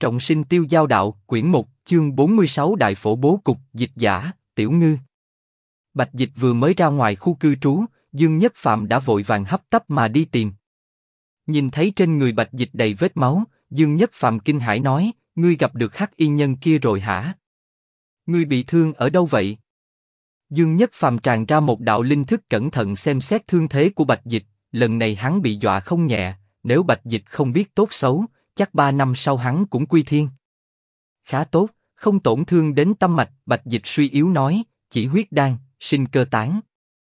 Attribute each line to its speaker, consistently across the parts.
Speaker 1: Trọng sinh tiêu giao đạo, quyển 1, chương 46 Đại phổ bố cục, dịch giả, Tiểu Ngư. Bạch Dịch vừa mới ra ngoài khu cư trú, Dương Nhất Phạm đã vội vàng hấp tấp mà đi tìm. Nhìn thấy trên người Bạch Dịch đầy vết máu, Dương Nhất Phạm kinh hãi nói, ngươi gặp được hắc y nhân kia rồi hả? Ngươi bị thương ở đâu vậy? Dương Nhất Phạm tràn ra một đạo linh thức cẩn thận xem xét thương thế của Bạch Dịch, lần này hắn bị dọa không nhẹ, nếu Bạch Dịch không biết tốt xấu, chắc 3 năm sau hắn cũng quy thiên. Khá tốt, không tổn thương đến tâm mạch, Bạch Dịch suy yếu nói, chỉ huyết đan, sinh cơ tán.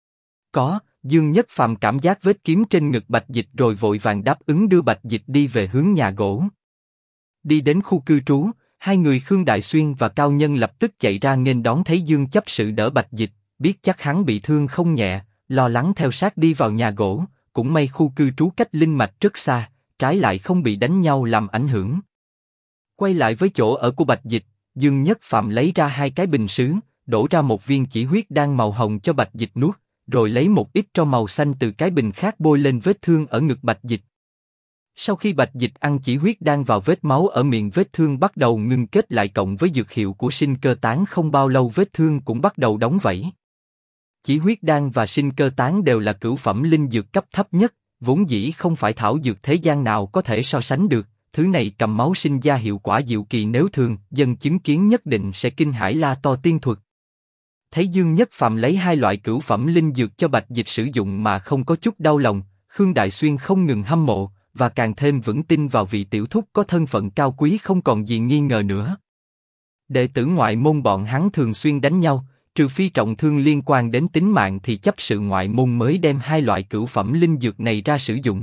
Speaker 1: Có, Dương Nhất Phạm cảm giác vết kiếm trên ngực Bạch Dịch rồi vội vàng đáp ứng đưa Bạch Dịch đi về hướng nhà gỗ. Đi đến khu cư trú, hai người Khương Đại Xuyên và Cao Nhân lập tức chạy ra nghênh đón thấy Dương chấp sự đỡ Bạch Dịch, biết chắc hắn bị thương không nhẹ, lo lắng theo sát đi vào nhà gỗ, cũng may khu cư trú cách linh mạch rất xa, trái lại không bị đánh nhau làm ảnh hưởng. Quay lại với chỗ ở của Bạch Dịch, Dương Nhất Phạm lấy ra 2 cái bình sứ, đổ ra một viên chỉ huyết đan màu hồng cho Bạch Dịch nuốt, rồi lấy một ít tro màu xanh từ cái bình khác bôi lên vết thương ở ngực Bạch Dịch. Sau khi Bạch Dịch ăn chỉ huyết đan vào vết máu ở miệng vết thương bắt đầu ngưng kết lại cộng với dược hiệu của sinh cơ tán không bao lâu vết thương cũng bắt đầu đóng vảy. Chỉ huyết đan và sinh cơ tán đều là cửu phẩm linh dược cấp thấp nhất, vốn dĩ không phải thảo dược thế gian nào có thể so sánh được, thứ này cầm máu sinh ra hiệu quả diệu kỳ nếu thường dân chứng kiến nhất định sẽ kinh hãi la to tiên thuật. Thấy Dương Nhất Phạm lấy 2 loại cửu phẩm linh dược cho Bạch Dịch sử dụng mà không có chút đau lòng, Khương Đại Xuyên không ngừng hâm mộ, và càng thêm vững tin vào vị tiểu thúc có thân phận cao quý không còn gì nghi ngờ nữa. Đệ tử ngoại môn bọn hắn thường xuyên đánh nhau, trừ phi trọng thương liên quan đến tính mạng thì chấp sự ngoại môn mới đem 2 loại cửu phẩm linh dược này ra sử dụng.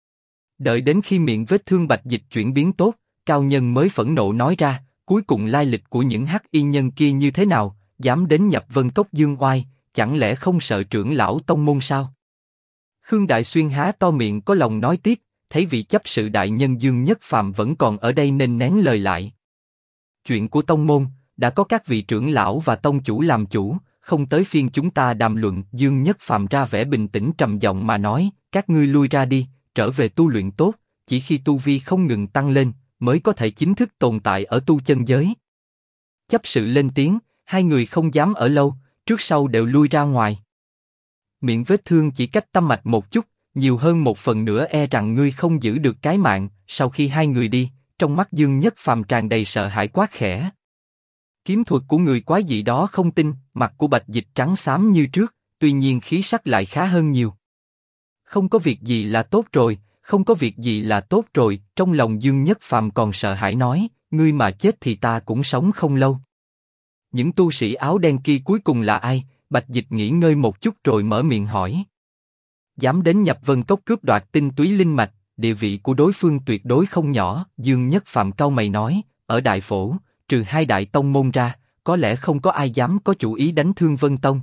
Speaker 1: Đợi đến khi miệng vết thương Bạch Dịch chuyển biến tốt, Cao Nhân mới phẫn nộ nói ra, cuối cùng lai lịch của những hắc y nhân kia như thế nào, dám đến Nhập Vân Cốc dương oai, chẳng lẽ không sợ trưởng lão tông môn sao? Khương Đại Xuyên há to miệng có lòng nói tiếp, thấy vị chấp sự đại nhân Dương Nhất Phạm vẫn còn ở đây nên nén lời lại. Chuyện của tông môn, đã có các vị trưởng lão và tông chủ làm chủ, không tới phiên chúng ta đàm luận. Dương Nhất Phạm ra vẻ bình tĩnh trầm giọng mà nói, các ngươi lui ra đi, trở về tu luyện tốt, chỉ khi tu vi không ngừng tăng lên, mới có thể chính thức tồn tại ở tu chân giới. Chấp sự lên tiếng, hai người không dám ở lâu, trước sau đều lui ra ngoài. Miệng vết thương chỉ cách tâm mạch một chút, nhiều hơn một phần nữa e rằng ngươi không giữ được cái mạng. Sau khi hai người đi, trong mắt Dương Nhất Phàm tràn đầy sợ hãi quát khẽ. Kiếm thuật của người quái dị đó không tin. Mặt của Bạch Dịch trắng xám như trước, tuy nhiên khí sắc lại khá hơn nhiều. Không có việc gì là tốt rồi, không có việc gì là tốt rồi. Trong lòng Dương Nhất Phàm còn sợ hãi nói, ngươi mà chết thì ta cũng sống không lâu. Những tu sĩ áo đen kia cuối cùng là ai? Bạch Dịch nghỉ ngơi một chút rồi mở miệng hỏi. Dám đến Nhập Vân Cốc cướp đoạt tinh túy linh mạch, địa vị của đối phương tuyệt đối không nhỏ. Dương Nhất Phạm cau mày nói, ở Đại Phổ, trừ 2 đại tông môn ra, có lẽ không có ai dám có chủ ý đánh Thương Vân Tông.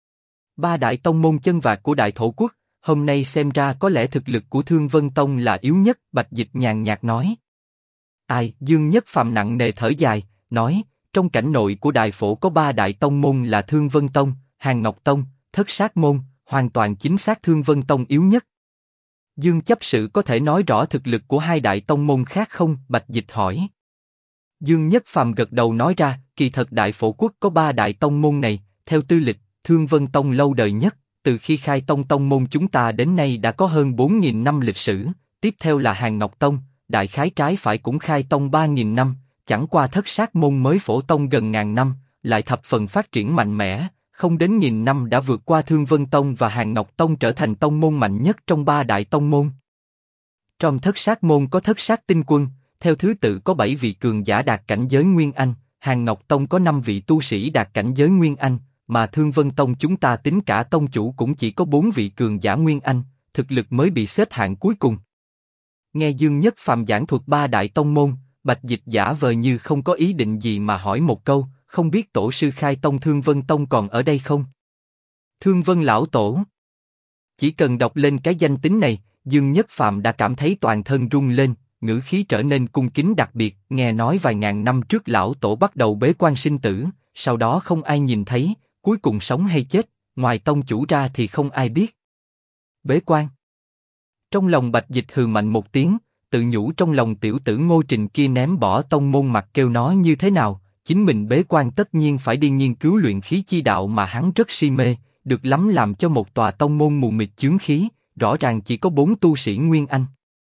Speaker 1: 3 đại tông môn chân vạc của Đại Thổ Quốc, hôm nay xem ra có lẽ thực lực của Thương Vân Tông là yếu nhất. Bạch Dịch nhàn nhạt nói. Ai? Dương Nhất Phạm nặng nề thở dài, nói, trong cảnh nội của Đại Phổ có 3 đại tông môn là Thương Vân Tông, Hàn Ngọc Tông, Thất Sát Môn, hoàn toàn chính xác Thương Vân Tông yếu nhất. Dương chấp sự có thể nói rõ thực lực của 2 đại tông môn khác không? Bạch Dịch hỏi. Dương Nhất Phàm gật đầu nói ra, kỳ thật Đại Phổ Quốc có 3 đại tông môn này, theo tư lịch, Thương Vân Tông lâu đời nhất, từ khi khai tông môn chúng ta đến nay đã có hơn 4.000 năm lịch sử, tiếp theo là Hàn Ngọc Tông, đại khái trái phải cũng khai tông 3.000 năm, chẳng qua Thất Sát Môn mới phổ tông gần ngàn năm, lại thập phần phát triển mạnh mẽ, không đến 1000 năm đã vượt qua Thương Vân Tông và Hàn Ngọc Tông trở thành tông môn mạnh nhất trong 3 đại tông môn. Trong Thất Sát Môn có Thất Sát Tinh Quân, theo thứ tự có 7 vị cường giả đạt cảnh giới Nguyên Anh, Hàn Ngọc Tông có 5 vị tu sĩ đạt cảnh giới Nguyên Anh, mà Thương Vân Tông chúng ta tính cả tông chủ cũng chỉ có 4 vị cường giả Nguyên Anh, thực lực mới bị xếp hạng cuối cùng. Nghe Dương Nhất Phàm giảng thuật 3 đại tông môn, Bạch Dịch giả vờ như không có ý định gì mà hỏi một câu, không biết tổ sư khai tông Thương Vân Tông còn ở đây không? Thương Vân lão tổ. Chỉ cần đọc lên cái danh tính này, Dương Nhất Phàm đã cảm thấy toàn thân rung lên, ngữ khí trở nên cung kính đặc biệt. Nghe nói vài ngàn năm trước lão tổ bắt đầu bế quan sinh tử, sau đó không ai nhìn thấy, cuối cùng sống hay chết, ngoài tông chủ ra thì không ai biết. Bế quan. Trong lòng Bạch Dịch hừ mạnh một tiếng, tự nhủ trong lòng tiểu tử Ngô Trình kia ném bỏ tông môn mặc kêu nó như thế nào, chính mình bế quan tất nhiên phải đi nghiên cứu luyện khí chi đạo mà hắn rất si mê, được lắm làm cho một tòa tông môn mù mịt chướng khí, rõ ràng chỉ có 4 tu sĩ Nguyên Anh.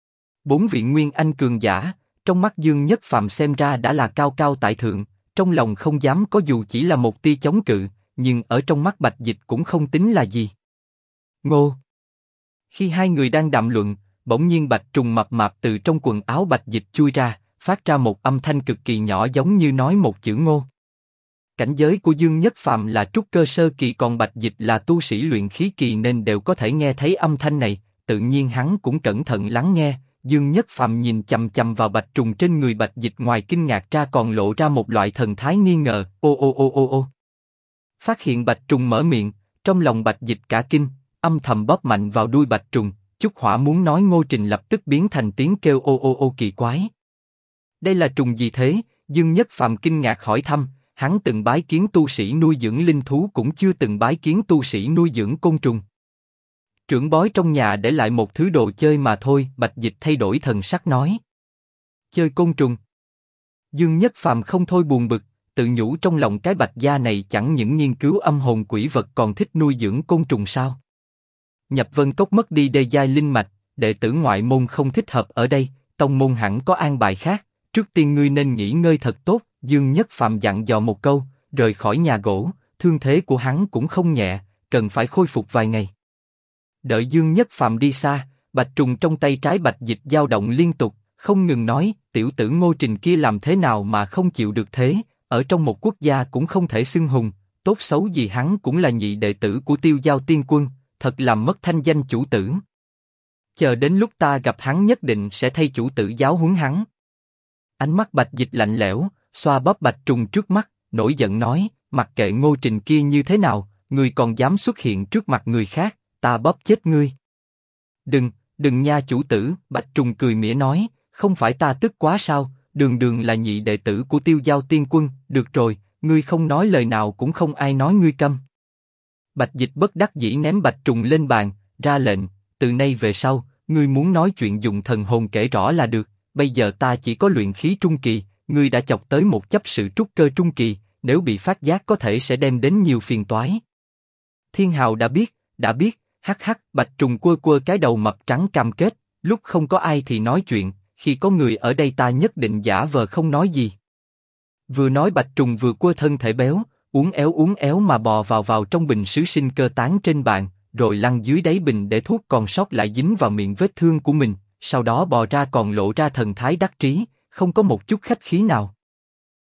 Speaker 1: 4 vị Nguyên Anh cường giả, trong mắt Dương Nhất Phàm xem ra đã là cao cao tại thượng, trong lòng không dám có dù chỉ là một tia chống cự, nhưng ở trong mắt Bạch Dịch cũng không tính là gì. Ngô. Khi hai người đang đàm luận, bỗng nhiên Bạch Trùng mập mạp từ trong quần áo Bạch Dịch chui ra, phát ra một âm thanh cực kỳ nhỏ giống như nói một chữ Ngô. Cảnh giới của Dương Nhất Phàm là trúc cơ sơ kỳ, còn Bạch Dịch là tu sĩ luyện khí kỳ nên đều có thể nghe thấy âm thanh này, tự nhiên hắn cũng cẩn thận lắng nghe. Dương Nhất Phàm nhìn chằm chằm vào Bạch Trùng trên người Bạch Dịch, ngoài kinh ngạc ra còn lộ ra một loại thần thái nghi ngờ. Ô. Phát hiện Bạch Trùng mở miệng, trong lòng Bạch Dịch cả kinh, âm thầm bóp mạnh vào đuôi Bạch Trùng. Chúc Hỏa muốn nói Ngô Trình lập tức biến thành tiếng kêu ô kỳ quái. Đây là trùng gì thế? Dương Nhất Phàm kinh ngạc hỏi thăm. Hắn từng bái kiến tu sĩ nuôi dưỡng linh thú cũng chưa từng bái kiến tu sĩ nuôi dưỡng côn trùng. Trưởng bối trong nhà để lại một thứ đồ chơi mà thôi. Bạch Dịch thay đổi thần sắc nói. Chơi côn trùng. Dương Nhất Phàm không thôi buồn bực, tự nhủ trong lòng cái Bạch gia này chẳng những nghiên cứu âm hồn quỷ vật còn thích nuôi dưỡng côn trùng sao? Nhập Vân Cốc mất đi đê giai linh mạch, đệ tử ngoại môn không thích hợp ở đây, tông môn hẳn có an bài khác. Trước tiên ngươi nên nghỉ ngơi thật tốt. Dương Nhất Phàm dặn dò một câu, rời khỏi nhà gỗ. Thương thế của hắn cũng không nhẹ, cần phải khôi phục vài ngày. Đợi Dương Nhất Phàm đi xa, Bạch Trùng trong tay trái Bạch Dịch dao động liên tục, không ngừng nói, tiểu tử Ngô Trình kia làm thế nào mà không chịu được thế, ở trong một quốc gia cũng không thể xưng hùng, tốt xấu gì hắn cũng là nhị đệ tử của Tiêu Giao Tiên Quân, thật làm mất thanh danh chủ tử. Chờ đến lúc ta gặp hắn nhất định sẽ thay chủ tử giáo huấn hắn. Ánh mắt Bạch Dịch lạnh lẽo, xoa bóp Bạch Trùng trước mắt, nổi giận nói, mặc kệ Ngô Trình kia như thế nào, ngươi còn dám xuất hiện trước mặt người khác, ta bóp chết ngươi. Đừng nha chủ tử, Bạch Trùng cười mỉa nói, không phải ta tức quá sao, đường là nhị đệ tử của Tiêu Giao Tiên Quân, được rồi, ngươi không nói lời nào cũng không ai nói ngươi câm. Bạch Dịch bất đắc dĩ ném Bạch Trùng lên bàn, ra lệnh, từ nay về sau, ngươi muốn nói chuyện dùng thần hồn kể rõ là được, bây giờ ta chỉ có luyện khí trung kỳ, ngươi đã chọc tới một chấp sự trúc cơ trung kỳ, nếu bị phát giác có thể sẽ đem đến nhiều phiền toái. Thiên Hào đã biết, hắc, Bạch Trùng quơ cái đầu mập trắng cam kết, lúc không có ai thì nói chuyện, khi có người ở đây ta nhất định giả vờ không nói gì. Vừa nói Bạch Trùng vừa quơ thân thể béo, uốn éo mà bò vào trong bình sứ sinh cơ tán trên bàn, rồi lăn dưới đáy bình để thuốc còn sót lại dính vào miệng vết thương của mình, sau đó bò ra còn lộ ra thần thái đắc trí, không có một chút khách khí nào.